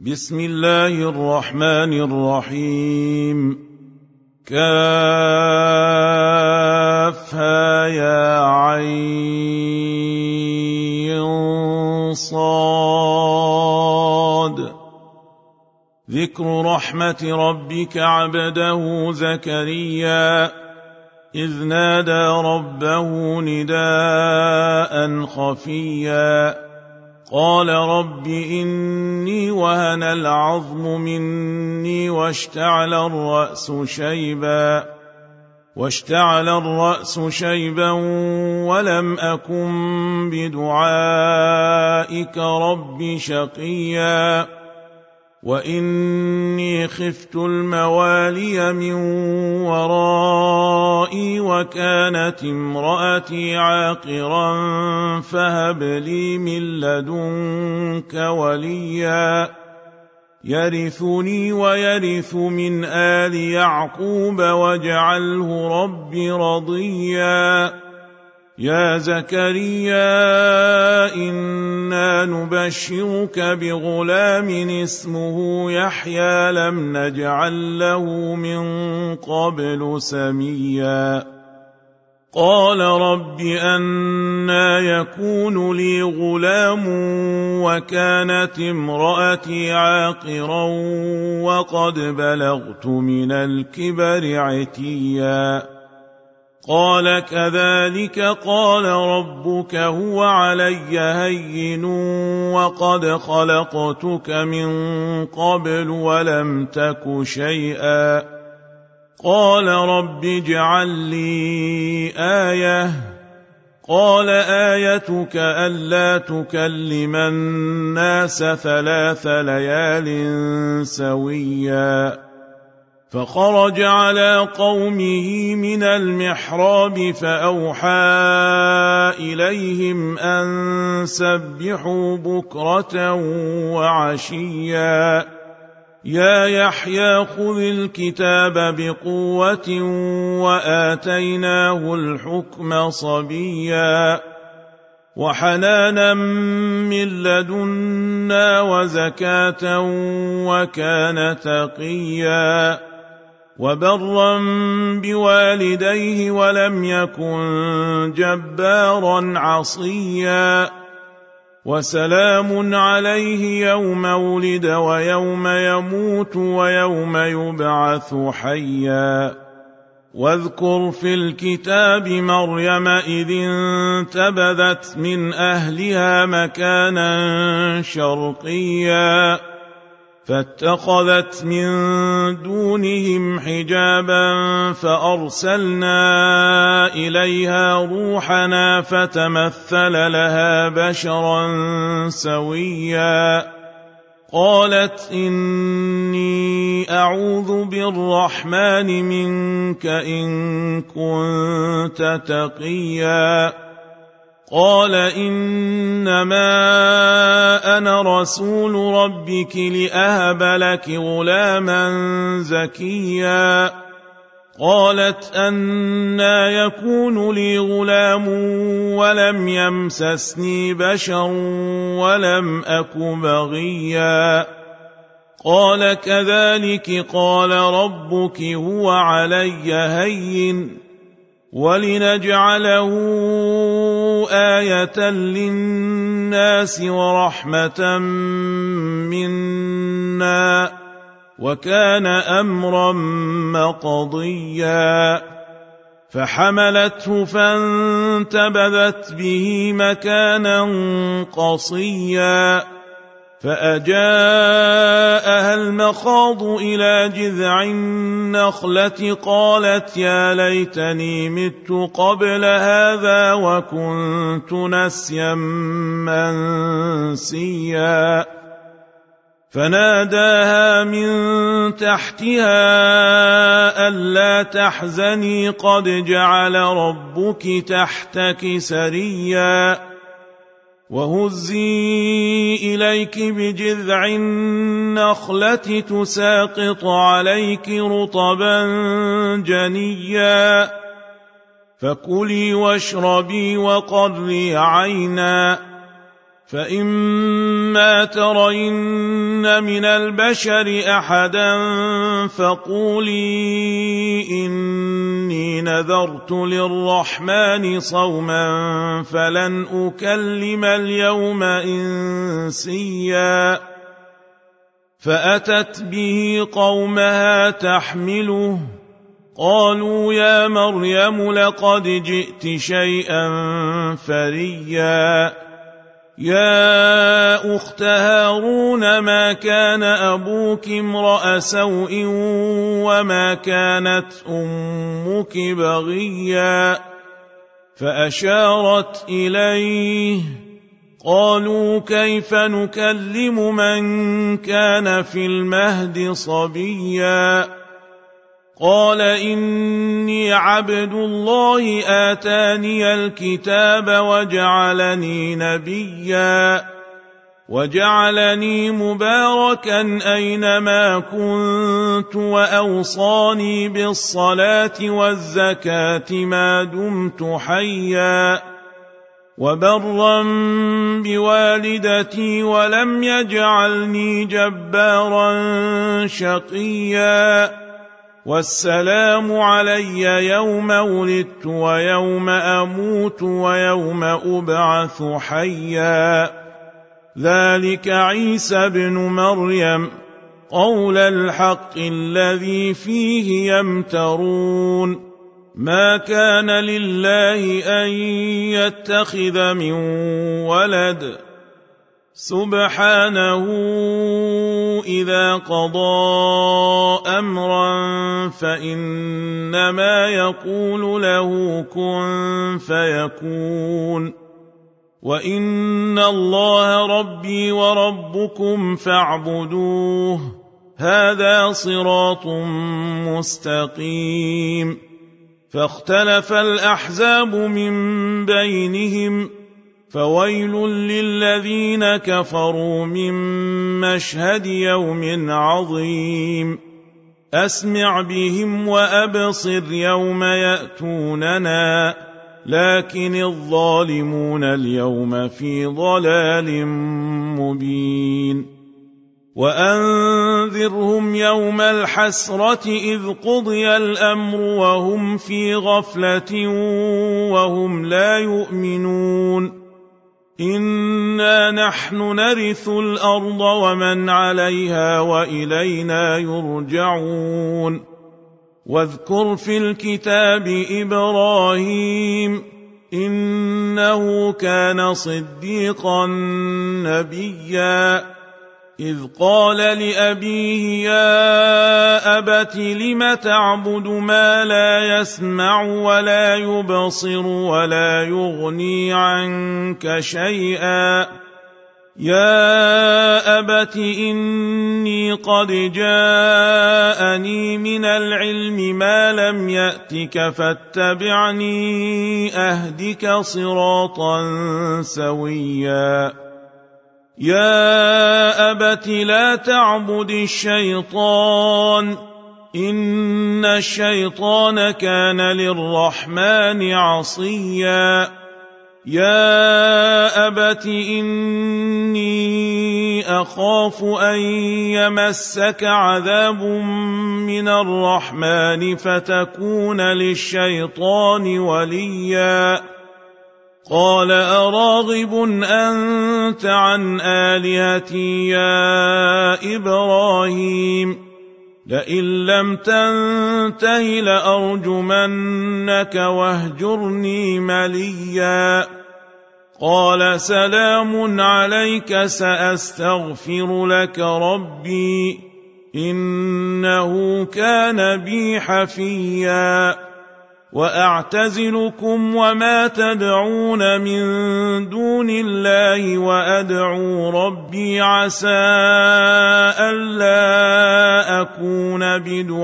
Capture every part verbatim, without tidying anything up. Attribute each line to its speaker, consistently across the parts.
Speaker 1: بسم الله الرحمن الرحيم. كافها يا عين صاد. ذكر رحمة ربك عبده زكريا إذ نادى ربه نداء خفيا قال رب إني وهن العظم مني واشتعل الرأس شيبا واشتعل الرأس شيبا ولم أكن بدعائك رب شقيا وإني خفت الموالي من ورائي وكانت امرأتي عاقرا فهب لي من لدنك وليا يرثني ويرث من آل يعقوب واجعله رب رضيا. يا زكريا إنا نبشرك بغلام اسمه يحيى لم نجعل له من قبل سميا. قال رب أنى يكون لي غلام وكانت امرأتي عاقرا وقد بلغت من الكبر عتيا. قال كذلك قال ربك هو علي هين وقد خلقتك من قبل ولم تك شيئا. قال رب اجعل لي آية. قال آيتك ألا تكلم الناس ثلاث ليال سويا. فخرج على قومه من المحراب فأوحى إليهم أن سبحوا بكرة وعشيا. يا يحيى خذ الكتاب بقوة وآتيناه الحكم صبيا وحنانا من لدنا وزكاة وكان تقيا وبرا بوالديه ولم يكن جبارا عصيا. وسلام عليه يوم ولد ويوم يموت ويوم يبعث حيا. واذكر في الكتاب مريم إذ انتبذت من أهلها مكانا شرقيا فاتخذت من دونهم حجابا فأرسلنا إليها روحنا فتمثل لها بشرا سويا. قالت إني أعوذ بالرحمن منك إن كنت تقيا. قال إنما أنا رسول ربك لأهب لك غلاما زكيا. قالت أنى يكون لي غلام ولم يمسسني بشر ولم أك بغيا. قال كذلك قال ربك هو علي هين ولنجعله آية للناس ورحمة منا وكان أمرا مقضيا. فحملته فانتبذت به مكانا قصيا فأجاءها المخاض إلى جذع النخلة قالت يا ليتني مت قبل هذا وكنت نسيا منسيا. فناداها من تحتها ألا تحزني قد جعل ربك تحتك سريا وهزي إليك بجذع النخلة تساقط عليك رطبا جنيا فكلي واشربي وقري عينا فإما ترين من البشر أحدا فقولي إني نذرت للرحمن صوما فلن أكلم اليوم إنسيا فأتت به قومها تحمله قالوا يا مريم لقد جئت شيئا فريا يا أخت هارون ما كان أبوك امرأ سوء وما كانت أمك بغيا فأشارت إليه قالوا كيف نكلم من كان في المهد صبيا قال إني عبد الله آتاني الكتاب وجعلني نبيا وجعلني مباركا أينما كنت وأوصاني بالصلاة والزكاة ما دمت حيا وبرا بوالدتي ولم يجعلني جبارا شقيا والسلام علي يوم ولدت ويوم أموت ويوم أبعث حيا ذلك عيسى بن مريم قول الحق الذي فيه يمترون ما كان لله أن يتخذ من ولد سبحانه إذا قضى أمرا فإنما يقول له كن فيكون وإن الله ربي وربكم فاعبدوه هذا صراط مستقيم فاختلف الأحزاب من بينهم فويل للذين كفروا من مشهد يوم عظيم أسمع بهم وأبصر يوم يأتوننا لكن الظالمون اليوم في ضلال مبين وأنذرهم يوم الحسرة إذ قضي الأمر وهم في غفلة وهم لا يؤمنون إنا نحن نرث الأرض ومن عليها وإلينا يرجعون واذكر في الكتاب إبراهيم إنه كان صديقا نبيا إذ قال لأبيه يا أبت لم تعبد ما لا يسمع ولا يبصر ولا يغني عنك شيئا يا أبت إني قد جاءني من العلم ما لم يأتك فاتبعني أهدك صراطا سويا يا أبت لا تعبد الشيطان إن الشيطان كان للرحمن عصيا يا أبت إني أخاف أن يمسك عذاب من الرحمن فتكون للشيطان وليا قال أراغب أنت عن آلهتي يا إبراهيم لئن لم تنته لأرجمنك واهجرني مليا قال سلام عليك سأستغفر لك ربي إنه كان بي حفيا وأعتزلكم وما تدعون من دون الله وأدعو ربي عسى ألا أكون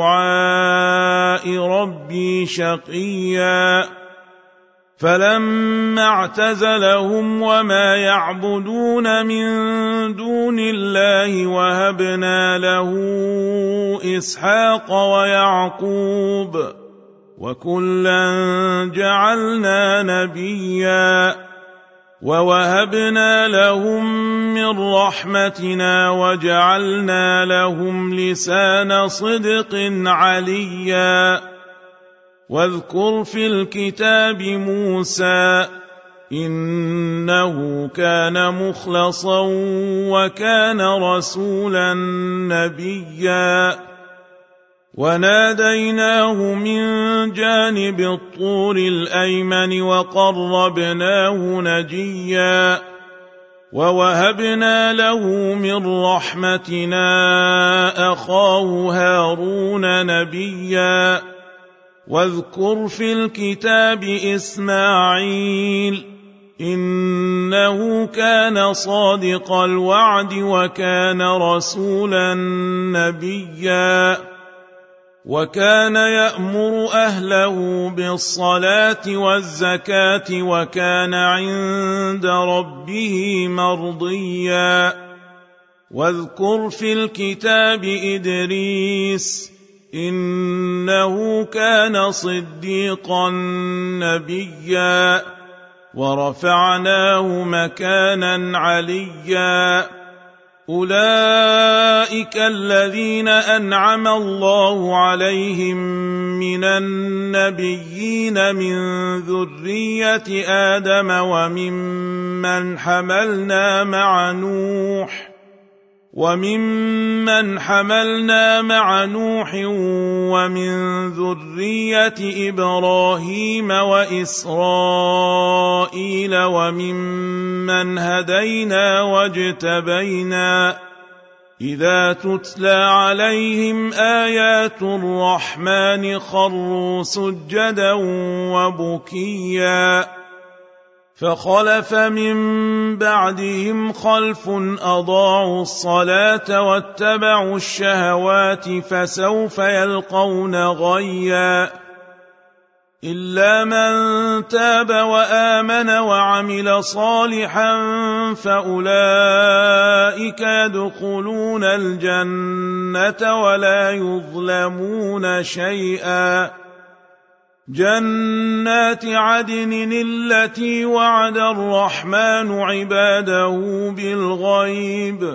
Speaker 1: بدعاء ربي شقيا فلما اعتزلهم وما يعبدون من دون الله وهبنا له إسحاق ويعقوب وكلا جعلنا نبيا ووهبنا لهم من رحمتنا وجعلنا لهم لسان صدق عليا واذكر في الكتاب موسى إنه كان مخلصا وكان رسولا نبيا وناديناه من جانب الطور الأيمن وقربناه نجيا ووهبنا له من رحمتنا أخاه هارون نبيا واذكر في الكتاب إسماعيل إنه كان صادق الوعد وكان رسولا نبيا وكان يأمر أهله بالصلاة والزكاة وكان عند ربه مرضيا واذكر في الكتاب إدريس إنه كان صديقا نبيا ورفعناه مكانا عليا أولئك الذين أنعم الله عليهم من النبيين من ذرية آدم وممن حملنا مع نوح وممن حملنا مع نوح ومن ذرية إبراهيم وإسرائيل وممن هدينا واجتبينا إذا تتلى عليهم آيات الرحمن خروا سجدا وبكيا فخلف من بعدهم خلف أضاعوا الصلاة واتبعوا الشهوات فسوف يلقون غيا إلا من تاب وآمن وعمل صالحا فأولئك يدخلون الجنة ولا يظلمون شيئا جنات عدن التي وعد الرحمن عباده بالغيب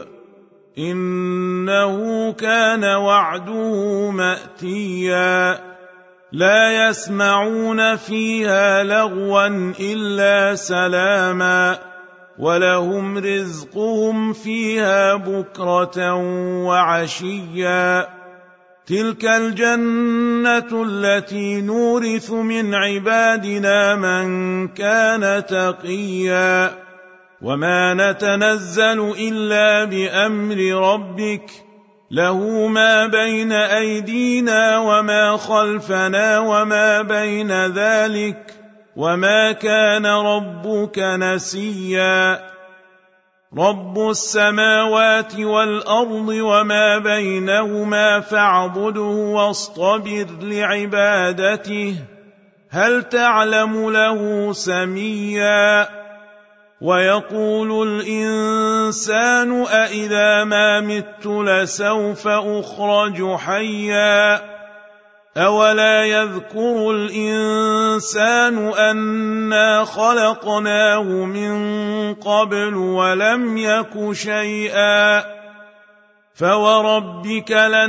Speaker 1: إنه كان وعده مأتيا لا يسمعون فيها لغوا إلا سلاما ولهم رزقهم فيها بكرة وعشيا تلك الجنة التي نورث من عبادنا من كان تقيا وما نتنزل إلا بأمر ربك له ما بين أيدينا وما خلفنا وما بين ذلك وما كان ربك نسيا رب السماوات والأرض وما بينهما فاعبده واصطبر لعبادته هل تعلم له سميا ويقول الإنسان أإذا ما مت لسوف أخرج حيا أولا يذكر الإنسان أنا خلقناه من قبل ولم يك شيئا فوربك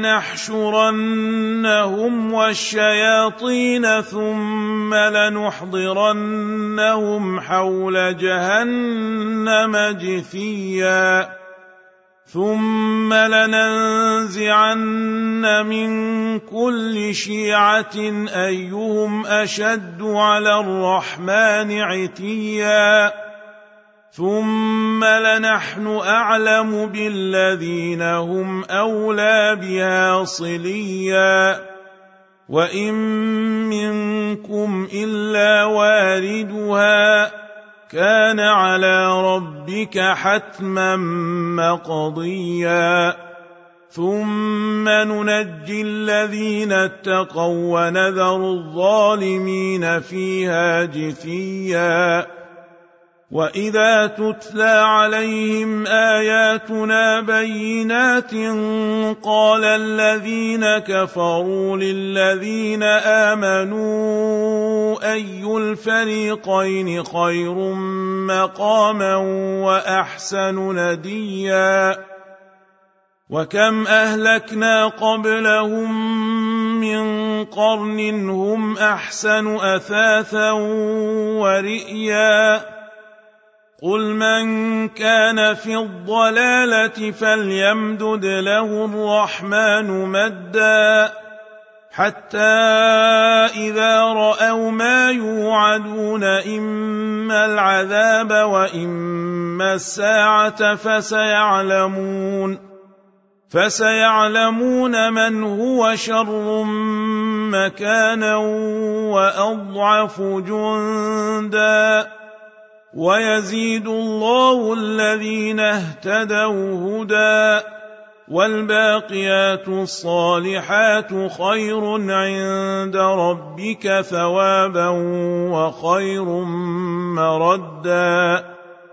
Speaker 1: لنحشرنهم والشياطين ثم لنحضرنهم حول جهنم جثيا ثم لننزعن من كل شيعة أيهم أشد على الرحمن عتيا ثم لنحن أعلم بالذين هم أولى بها صليا وإن منكم إلا واردها كان على ربك حتما مقضيا ثم ننجي الذين اتقوا ونذر الظالمين فيها جثيا وإذا تتلى عليهم آياتنا بينات قال الذين كفروا للذين آمنوا أي الفريقين خير مقاما وأحسن نديا وكم أهلكنا قبلهم من قرن هم أحسن أثاثا ورئيا قل من كان في الضلالة فليمدد له الرحمن مدا حتى إذا رأوا ما يوعدون إما العذاب وإما الساعة فسيعلمون فسيعلمون من هو شر مكانا وأضعف جندا ويزيد الله الذين اهتدوا هدى والباقيات الصالحات خير عند ربك ثوابا وخير مردا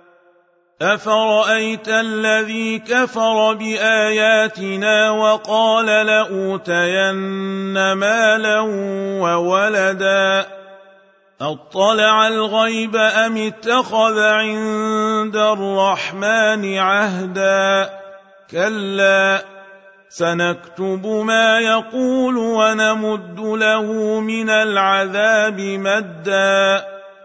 Speaker 1: أفرأيت الذي كفر بآياتنا وقال لأوتين مالا وولدا أطلع الغيب أم اتخذ عند الرحمن عهدا كلا سنكتب ما يقول ونمد له من العذاب مدا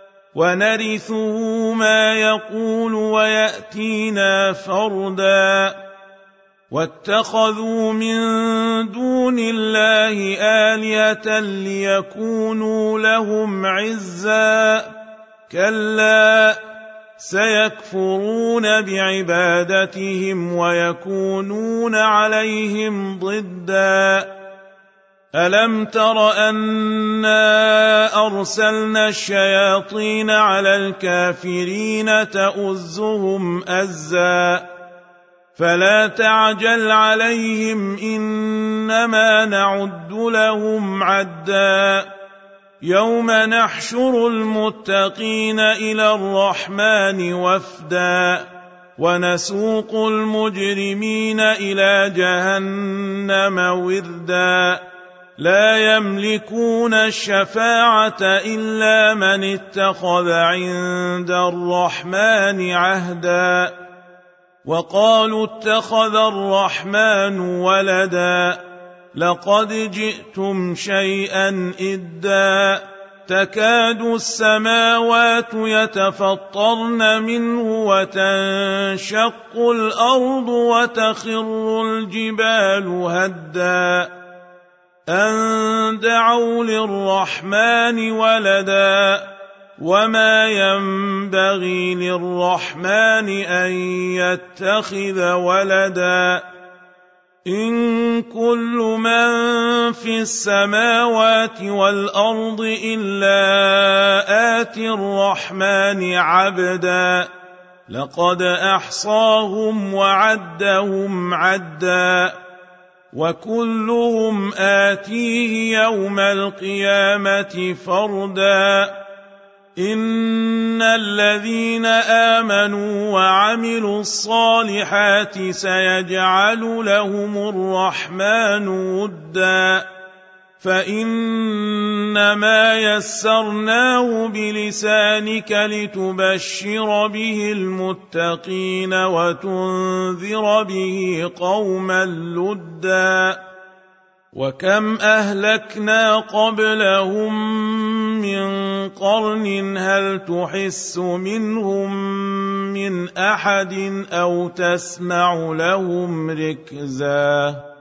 Speaker 1: ونرثه ما يقول ويأتينا فردا واتخذوا من دون الله آلهة ليكونوا لهم عزا كلا سيكفرون بعبادتهم ويكونون عليهم ضدا ألم تر أنا أرسلنا الشياطين على الكافرين تؤزهم أزا فلا تعجل عليهم إنما نعد لهم عدا يوم نحشر المتقين إلى الرحمن وفدا ونسوق المجرمين إلى جهنم وردا لا يملكون الشفاعة إلا من اتخذ عند الرحمن عهدا وقالوا اتخذ الرحمن ولدا لقد جئتم شيئا إدا تكاد السماوات يتفطرن منه وتنشق الأرض وتخر الجبال هدا أن دعوا للرحمن ولدا وما ينبغي للرحمن أن يتخذ ولدا إن كل من في السماوات والأرض إلا آتي الرحمن عبدا لقد أحصاهم وعدهم عدا وكلهم آتيه يوم القيامة فردا إن الذين آمنوا وعملوا الصالحات سيجعل لهم الرحمن ودا فإنما يسرناه بلسانك لتبشر به المتقين وتنذر به قوما لدا وكم أهلكنا قبلهم من قرن هل تحس منهم من أحد أو تسمع لهم ركزا